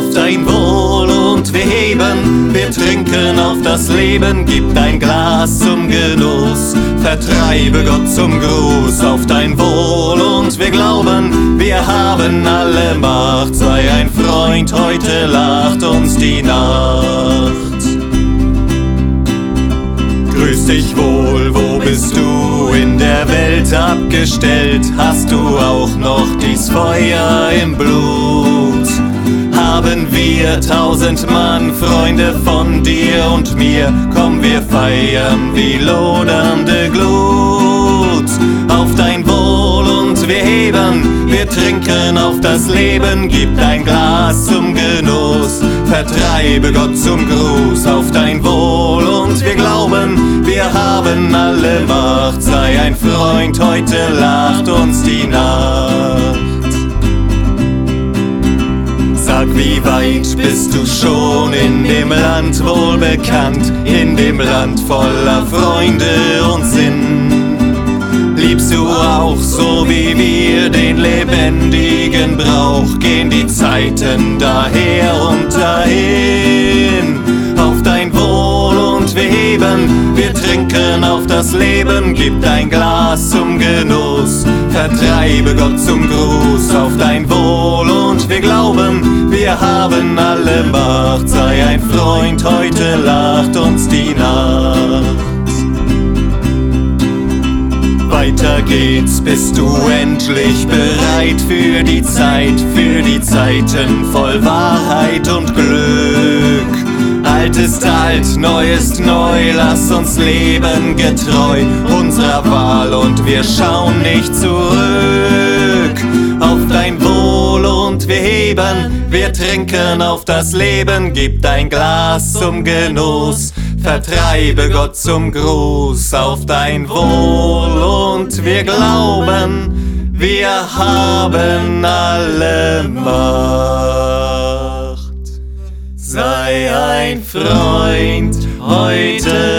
auf dein Wohl und wir heben, wir trinken auf das Leben, gib dein Glas zum Genuss, vertreibe Gott zum Gruß, auf dein Wohl und wir glauben, wir haben alle Macht, sei ein Freund, heute lacht uns die Nacht. Grüß dich wohl, wo bist du in der Welt abgestellt? Hast du auch noch dies Feuer im Blut? Haben wir 1000 Mann, Freunde von dir und mir, komm, wir feiern wie lodernde Glut. Auf dein Wohl und wir heben, wir trinken auf das Leben, gib dein Glas zum Genuss, vertreibe Gott zum Gruß, auf dein Wohl und wir glauben, wir haben alle Macht, sei ein Freund, heute lacht uns die Nacht. Sag, wie weit bist du schon in dem Land wohlbekannt, in dem Land voller Freunde und Sinn? Liebst du auch so wie wir den lebendigen Brauch, gehen die Zeiten daher und dahin? Auf dein Wohl und wir heben, wir trinken auf das Leben, gib dein Glas zum Genuss, vertreibe Gott zum Gruß, auf dein Wohl und wir glauben, wir haben alle Macht, sei ein Freund, heute lacht uns die Nacht. Weiter geht's, bist du endlich bereit für die Zeiten voll Wahrheit und Glück. Alt ist alt, neu ist neu, lass uns leben getreu unserer Wahl und wir schauen nicht zurück. Auf dein Wohl und wir heben, wir trinken auf das Leben, gib dein Glas zum Genuss, vertreibe Gott zum Gruß, auf dein Wohl und wir glauben, wir haben alle Macht. Sei ein Freund, heute